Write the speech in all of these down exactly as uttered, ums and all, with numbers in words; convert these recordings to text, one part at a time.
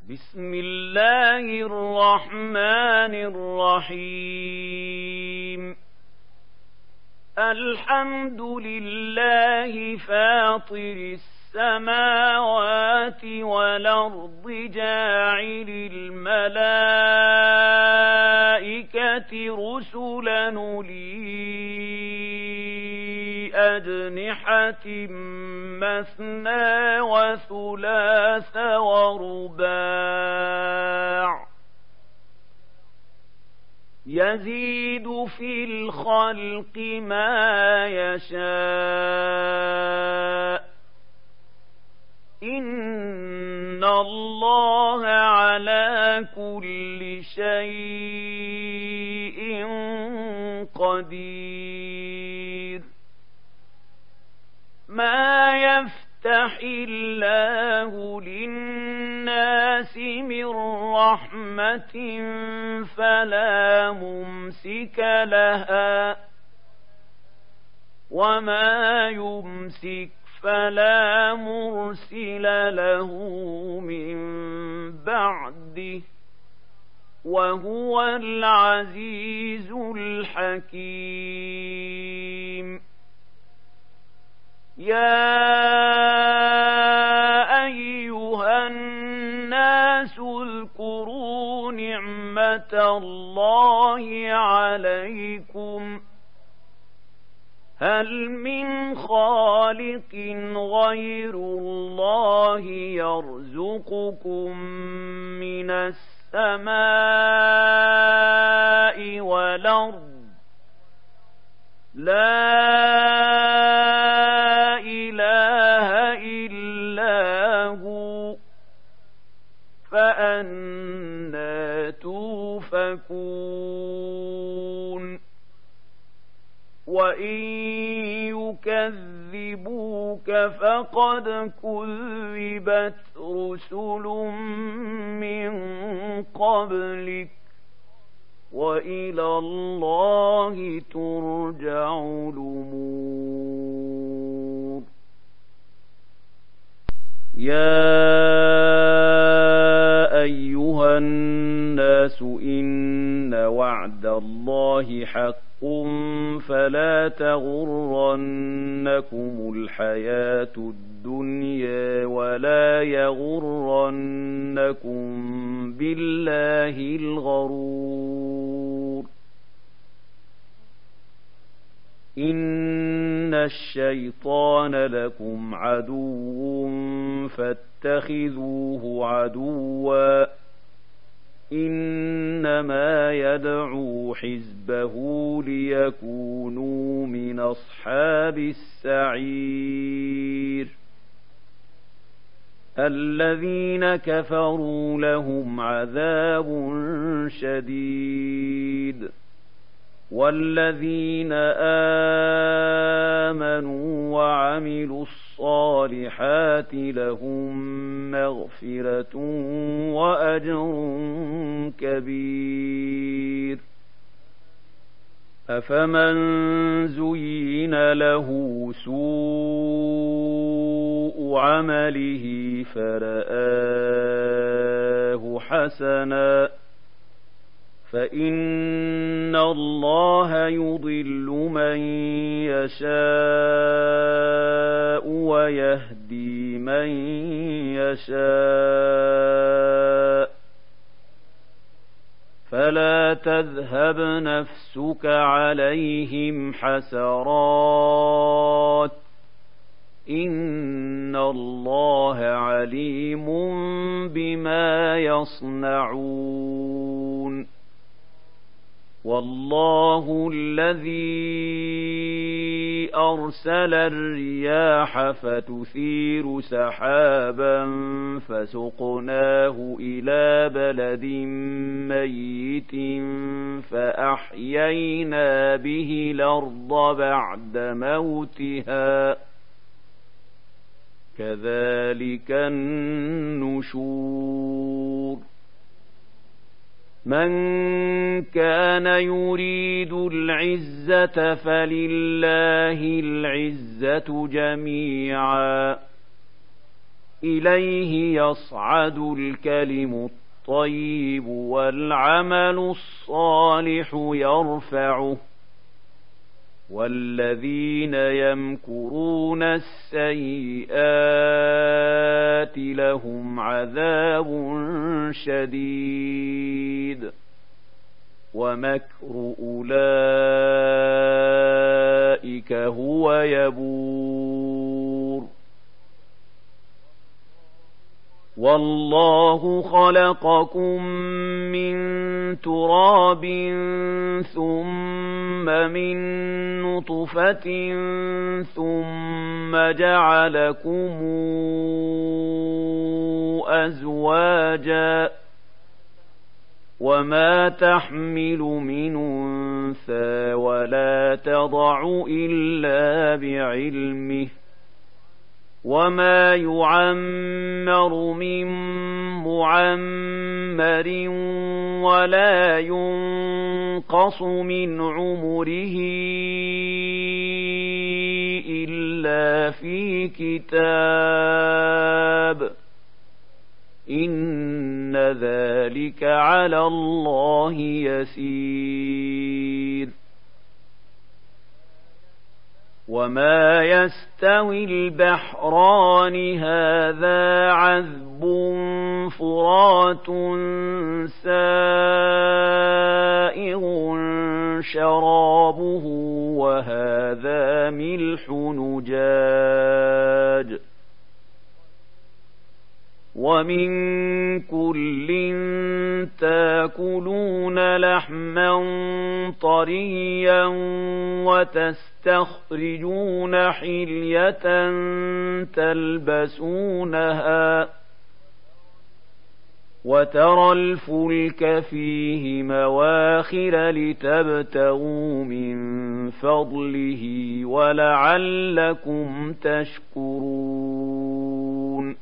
بسم الله الرحمن الرحيم. الحمد لله فاطر السماوات والأرض جاعل الملائكة رسلا أولي أجنحة مثنى وثلاث ورباع يزيد في الخلق ما يشاء إن الله على كل شيء قدير. ما يفتح الله للناس من رحمة فلا ممسك لها وما يمسك فلا مرسل له من بعده وهو العزيز الحكيم. يا أيها الناس اذكروا نعمة الله عليكم هل من خالق غير الله يرزقكم من السماء والأرض لا إله إلا هو فأنى توفكون. وإن يكذبوك فقد كذبت رسل من قبلك وإلى الله ترجع الأمور. يا أيها الناس إن وعد الله حق فلا تغرنكم الحياة الدنيا ولا يغرنكم بالله الغرور. إن الشيطان لكم عدو فاتخذوه عدوا إنما يدعو حزبه ليكونوا من أصحاب السعير. الذين كفروا لهم عذاب شديد والذين آمنوا وعملوا الصالحات لهم مغفرة وأجر كبير. أفمن زين له سوء عمله فرآه حسنا فإن الله يضل من يشاء ويهدي من يشاء فلا تذهب نفسك عليهم حسرات إن الله عليم بما يصنعون. والله الذي أرسل الرياح فتثير سحابا فسقناه إلى بلد ميت فأحيينا به الأرض بعد موتها كذلك النشور. من كان يريد العزة فلله العزة جميعا إليه يصعد الكلم الطيب والعمل الصالح يرفعه والذين يمكرون السيئات لهم عذاب شديد ومكر أولئك هو يبور والله خلقكم من تراب ثم من نطفة ثم جعلكم أزواجا وما تحمل من أنثى ولا تضع إلا بعلمه وما يعمر من معمر ولا ينقص من عمره إلا في كتاب إن ذلك على الله يسير وما يستوي البحران هذا عذب فرات سائغ شرابه وهذا ملح نجاج ومن كل تاكلون لحما طريا وتستخرجون حلية تلبسونها وترى الفلك فيه مواخر لتبتغوا من فضله ولعلكم تشكرون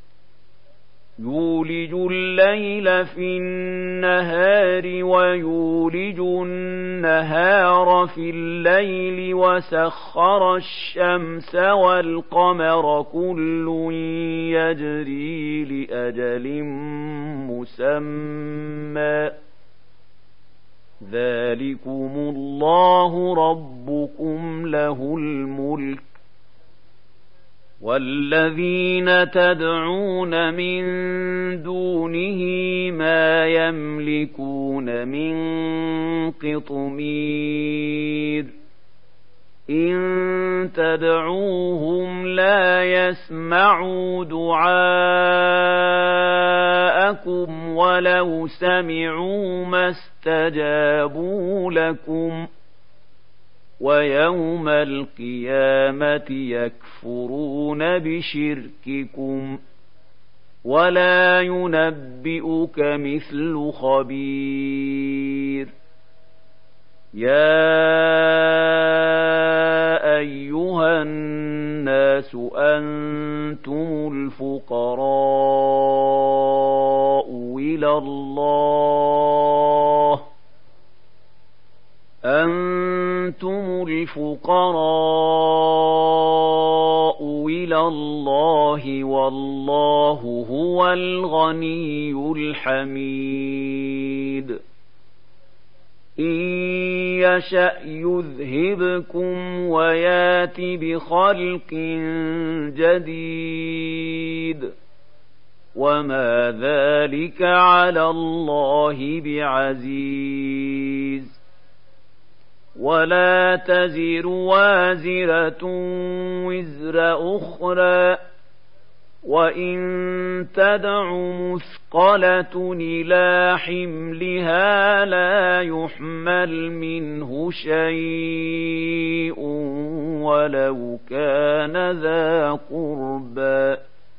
يولج الليل في النهار ويولج النهار في الليل وسخر الشمس والقمر كل يجري لأجل مسمى ذلكم الله ربكم له الملك والذين تدعون من دونه ما يملكون من قطمير إن تدعوهم لا يسمعوا دعاءكم ولو سمعوا ما استجابوا لكم ويوم القيامة يكفرون بشرككم ولا ينبئك مثل خبير يا أيها الناس أنتم الفقراء إلى الله أنتم الفقراء إلى الله والله هو الغني الحميد إن يشأ يذهبكم ويات بخلق جديد وما ذلك على الله بعزيز ولا تزر وازرة وزر أخرى وإن تدع مثقلة إلى حملها لا يحمل منه شيء ولو كان ذا قربى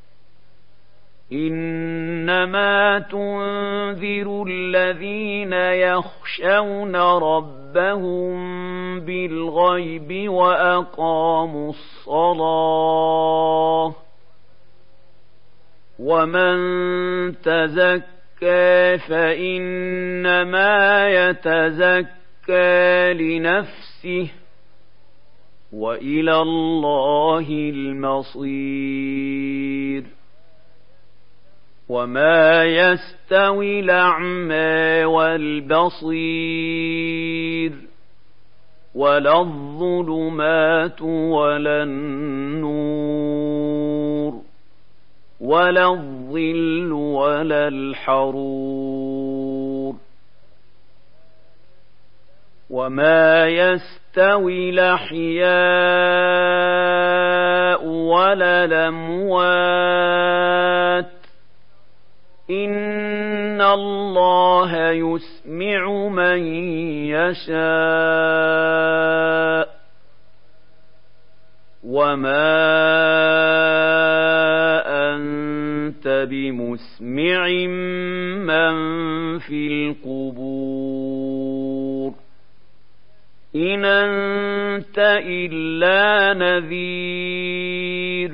إنما تنذر الذين يخشون ربهم بالغيب وأقاموا الصلاة ومن تزكى فإنما يتزكى لنفسه وإلى الله المصير وما يستوي الأعمى والبصير ولا الظلمات ولا النور ولا الظل ولا الحرور وما يستوي الأحياء ولا الأموات إن الله يسمع من يشاء وما أنت بمسمع من في القبور إن أنت إلا نذير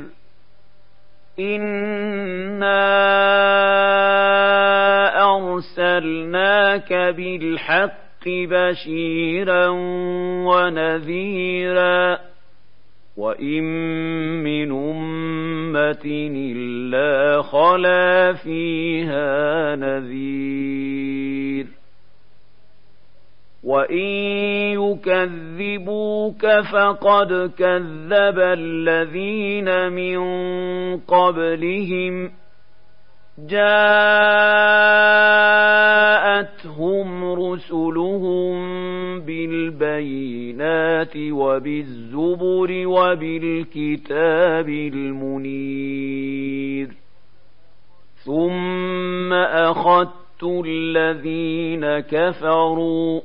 إنا أرسلناك بالحق بشيرا ونذيرا وإن من أمة إلا خلا فيها نذير وإن يكذبوك فقد كذب الذين من قبلهم جاءتهم رسلهم بالبينات وبالزبر وبالكتاب المنير ثم أخذت الذين كفروا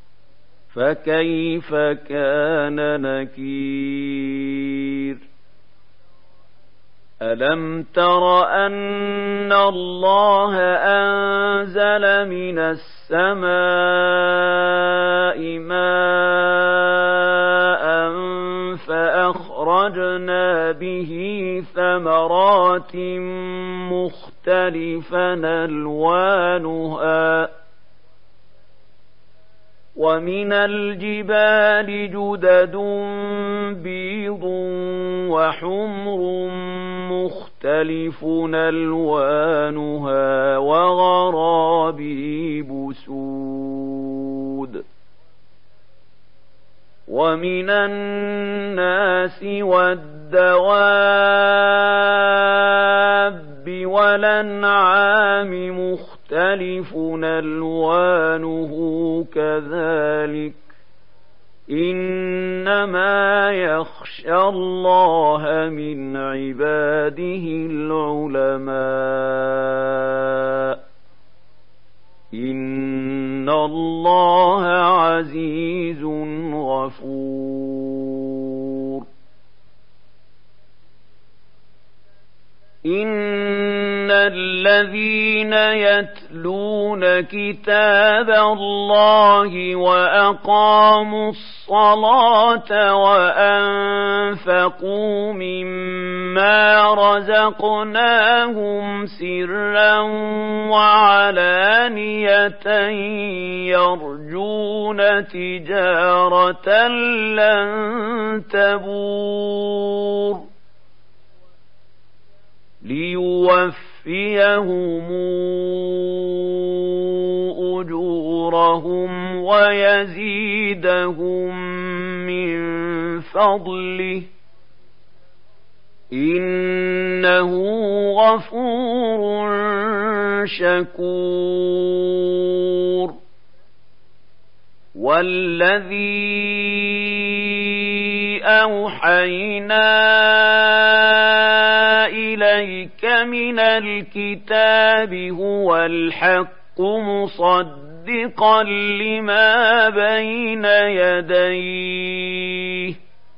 فكيف كان نكير ألم تر أن الله أنزل من السماء ماء فأخرجنا به ثمرات مختلفا ألوانها ومن الجبال جدد بيض وحمر مختلف ألوانها وغرابيب سود ومن الناس والدواب والأنعام مختلف ألوانه كذلك إنما يخشى الله من عباده العلماء إن الله عزيز غفور إن الذين يتلون كتاب الله وأقاموا الصلاة وأنفقوا مما رزقناهم سرا وعلانية يرجون تجارة لن تبور ليوفيهم أجورهم ويزيدهم من فضله إنه غفور شكور والذي أوحينا إليك من الكتاب هو الحق مصدقا لما بين يديه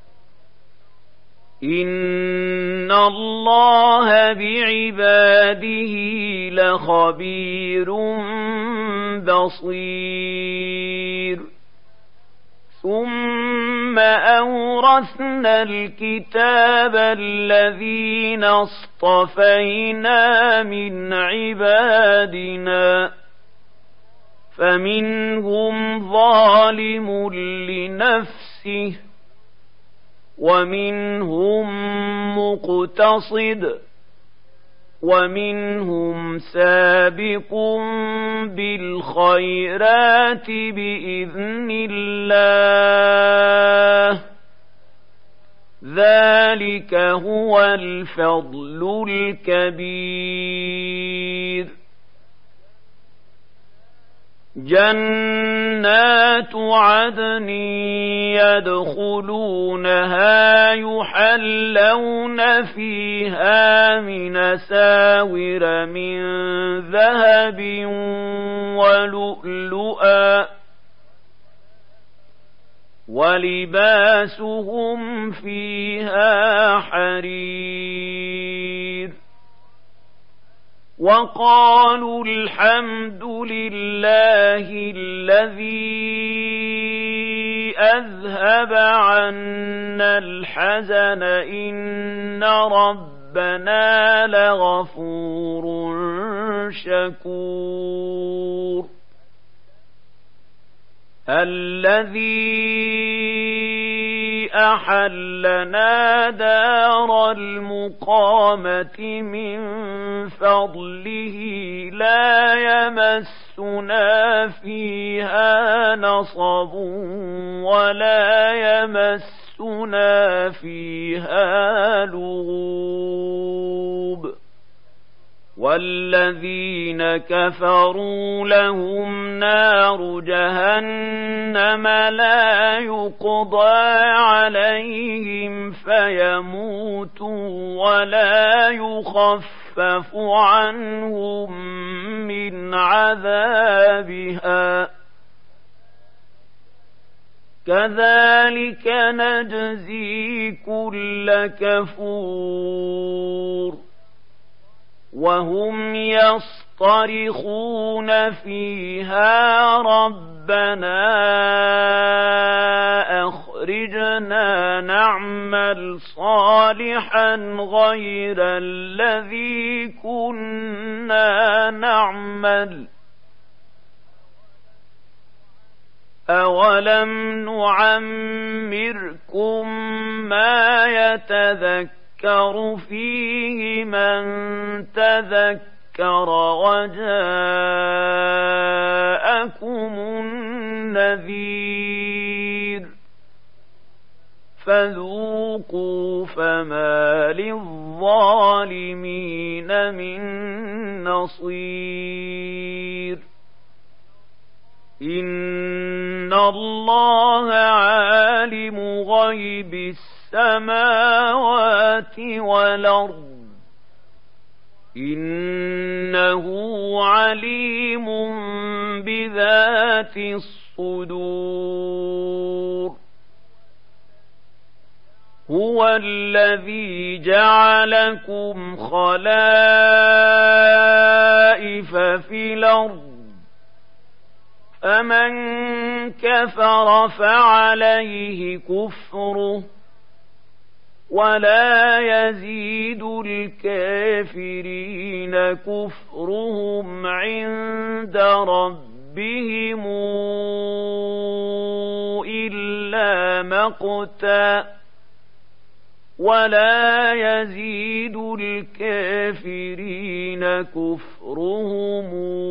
إن الله بعباده لخبير بصير ثم أورثنا الكتاب الذين اصطفينا من عبادنا فمنهم ظالم لنفسه ومنهم مقتصد ومنهم سابق بالخيرات بإذن الله ذلك هو الفضل الكبير. جنات عدن يدخلونها يحلون فيها من ساور من ذهب ولؤلؤا ولباسهم فيها حرير. وقالوا الحمد لله الذي أذهب عنا الحزن إن ربنا لغفور شكور. الذي أحلنا دار المقامة من فضله لا يمسنا فيها نصب ولا يمسنا فيها لغوب. والذين كفروا لهم نار جهنم لا يقضى عليهم فيموتوا ولا يخفف عنهم من عذابها كذلك نجزي كل كفور. وهم يصطرخون فيها ربنا أخرجنا نعمل صالحا غير الذي كنا نعمل أولم نعمركم ما يتذكر يذكر فيه من تذكر وجاءكم النذير فذوقوا فما للظالمين من نصير. إن الله عالم غيب السماوات والأرض إنه عليم بذات الصدور. هو الذي جعلكم خلائف في الأرض فمن كفر فعليه كفره ولا يزيد الكافرين كفرهم عند ربهم إلا مقتا ولا يزيد الكافرين كفرهم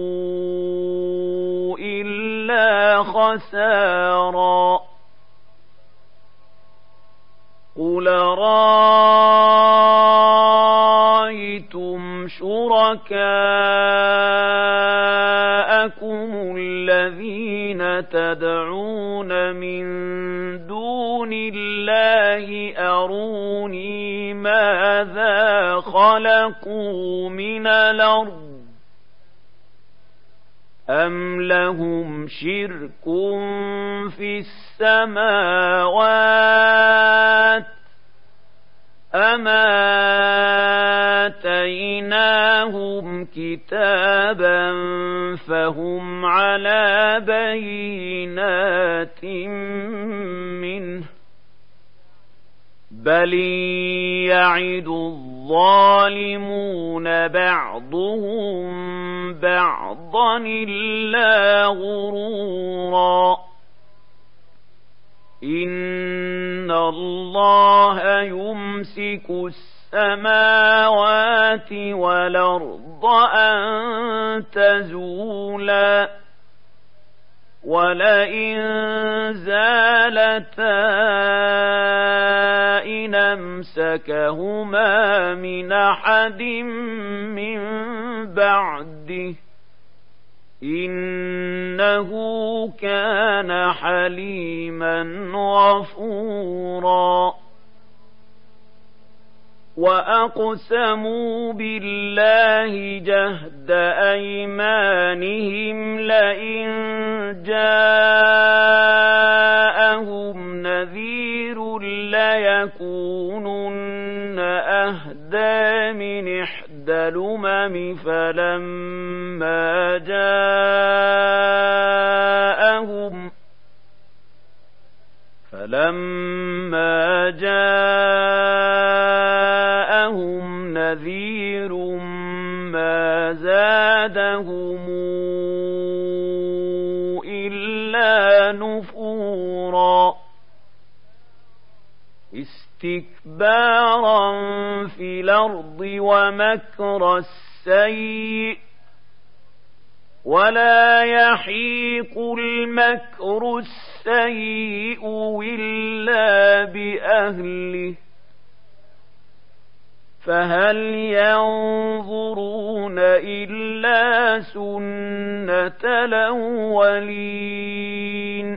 إلا خسارا. قل رأيتم شركاءكم الذين تدعون من دون الله أروني ماذا خلقوا من الأرض أم لهم شرك في السماوات أم آتيناهم كتابا فهم على بينات منه بل يعد الظالمون بعضهم بعضا إلا غرورا. إن الله يمسك السماوات والأرض أن تزولا ولئن زالتا إن أمسكهما من أحد من بعده إنه كان حليما غفورا. وأقسموا بالله جهد أيمانهم لئن جاءهم نذير ليكونن أهدى من إحدى الأمم فلما جاءهم فلما جاءهم نذير ما زادهم إلا نفورا استكبارا في الأرض ومكر السيء ولا يحيق المكر السيء إلا بأهله فهل ينظرون إلا سنة الأولين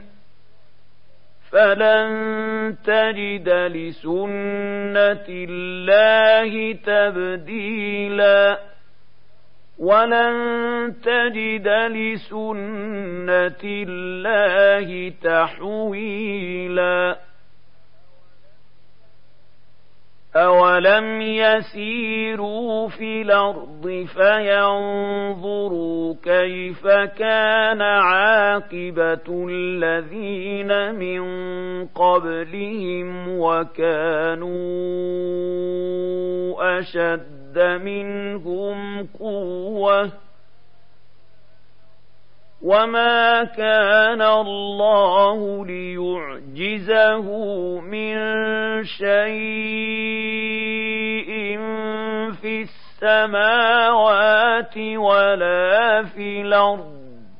فلن تجد لسنة الله تبديلا ولن تجد لسنة الله تحويلا. أولم يسيروا في الأرض فينظروا كيف كان عاقبة الذين من قبلهم وكانوا أشد منهم قوة وما كان الله ليعجزه من شيء في السماوات ولا في الأرض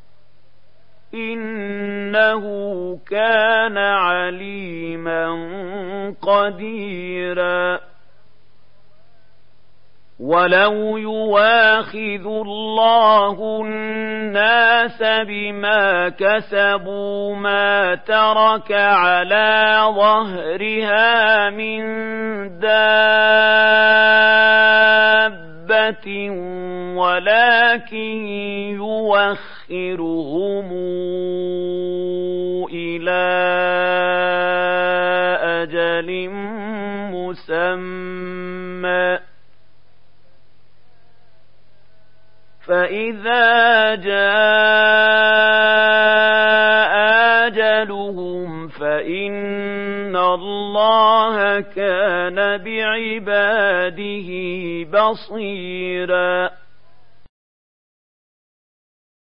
إنه كان عليما قديرا. ولو يواخذ الله الناس بما كسبوا ما ترك على ظهرها من دابة ولكن يوخرهم إلى أجل مسمى فإذا جاء أجلهم فإن الله كان بعباده بصيرا.